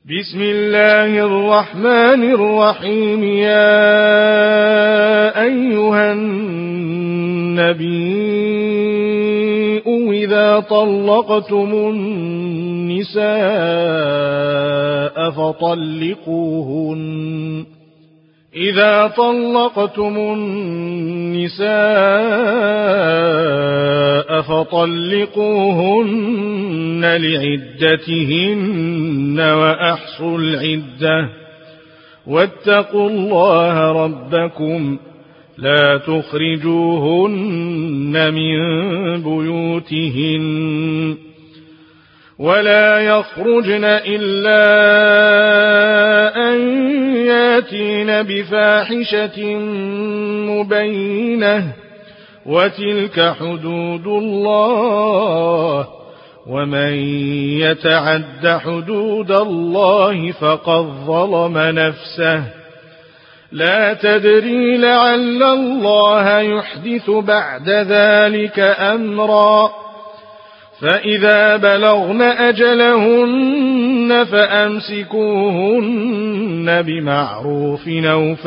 بسم الله الرحمن الرحيم. يا أيها النبي إذا طلقتم النساء فطلقوهن لعدتهن وأحصوا العدة واتقوا الله ربكم لا تخرجوهن من بيوتهن ولا يخرجن إلا أن ياتين بفاحشة مبينة وتلك حدود الله ومن يتعد حدود الله فقد ظلم نفسه لا تدري لعل الله يحدث بعد ذلك أمرا. فإذا بلغن أجلهن فأمسكوهن بمعروف أو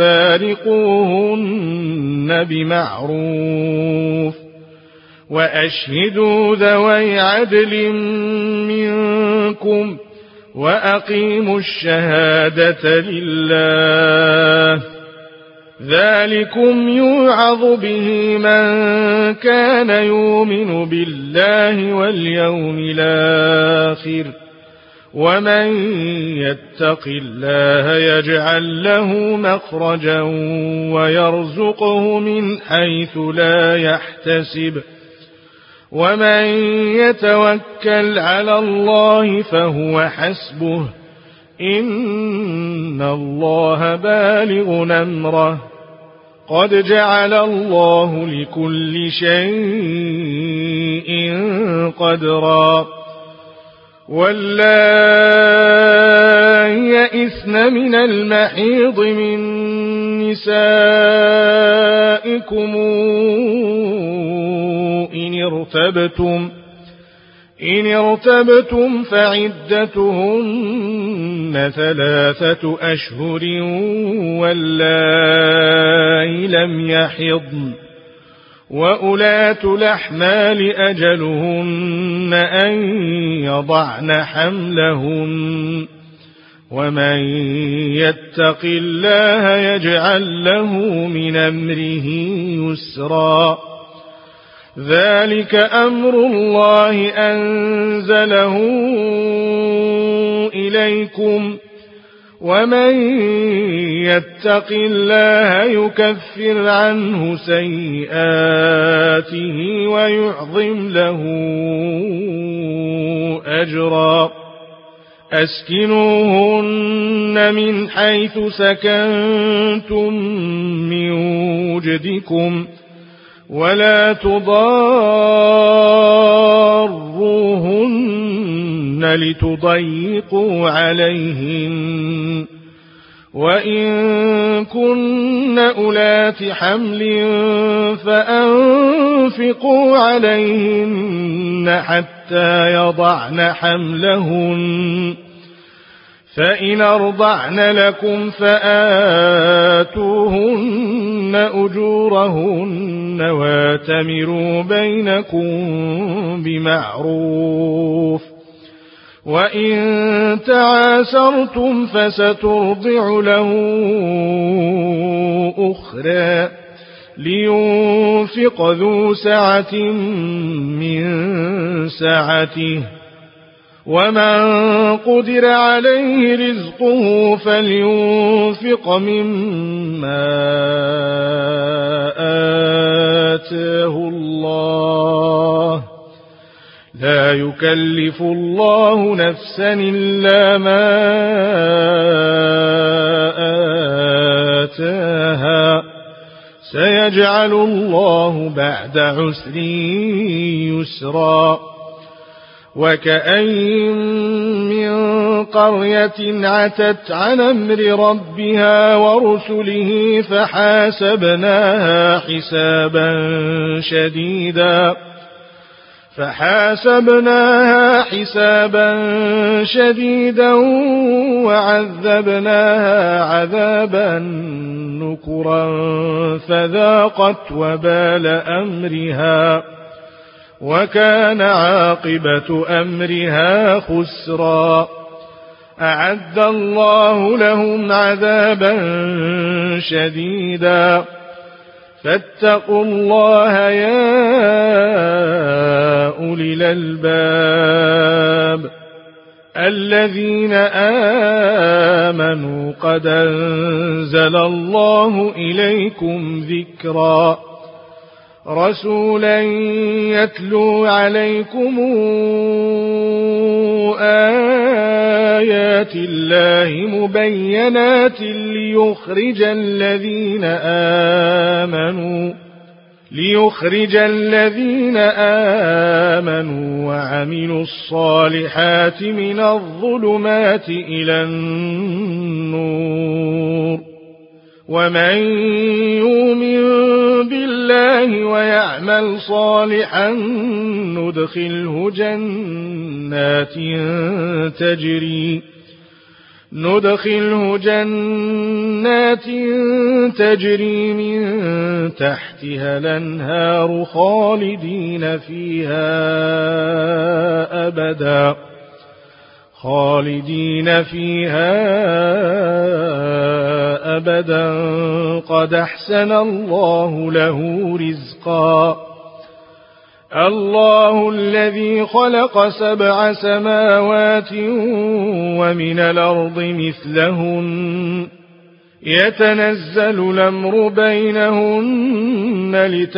فارقوهن بمعروف وأشهدوا ذوي عدل منكم وأقيموا الشهادة لله ذلكم يوعظ به من كان يؤمن بالله واليوم الآخر ومن يتق الله يجعل له مخرجا ويرزقه من حيث لا يحتسب ومن يتوكل على الله فهو حسبه إن الله بالغ أمره قد جعل الله لكل شيء قدرا. واللائي يئسن من المحيض من نسائكم إن ارتبتم فعدتهن 3 أشهر واللائي لم يحضن وأولاة الأحمال أجلهن أن يضعن حملهن ومن يتق الله يجعل له من أمره يسرا. ذلك أمر الله أنزله إليكم ومن يتق الله يكفر عنه سيئاته ويعظم له أجرا. أسكنوهن من حيث سكنتم من وجدكم ولا تضاروهن لتضيقوا عليهن وإن كن أولات حمل فأنفقوا عليهن حتى يضعن حملهن فإن أرضعن لكم فآتوهن أجورهن واتمروا بينكم بمعروف وإن تعاسرتم فسترضع له أخرى لينفق ذو سعة من سعته ومن قدر عليه رزقه فلينفق مما آتاه الله لا يكلف الله نفسا إلا ما آتاها سيجعل الله بعد عسر يسرا. وكأين من قرية عتت عن أمر ربها ورسله فحاسبناها حسابا شديدا فحاسبناها حسابا شديدا وعذبناها عذابا نكرا فذاقت وبال أمرها وكان عاقبة أمرها خسرا. أعد الله لهم عذابا شديدا فاتقوا الله يا أولي الألباب الذين آمنوا قد أنزل الله إليكم ذكرا رسولا يتلو عليكم آيات الله مبينات ليخرج الذين آمنوا وعملوا الصالحات من الظلمات إلى النور ومن يؤمن بالله ويعمل صالحا ندخله جنات تجري من تحتها الأنهار خالدين فيها أبدا قد أحسن الله له رزقا. الله الذي خلق 7 سماوات ومن الأرض مثلهن يتنزل الأمر بينهن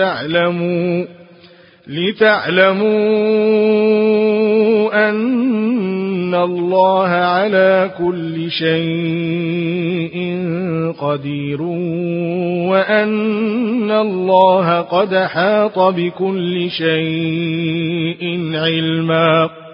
لتعلموا أن الله على كل شيء قدير وأن الله قد أحاط بكل شيء علما.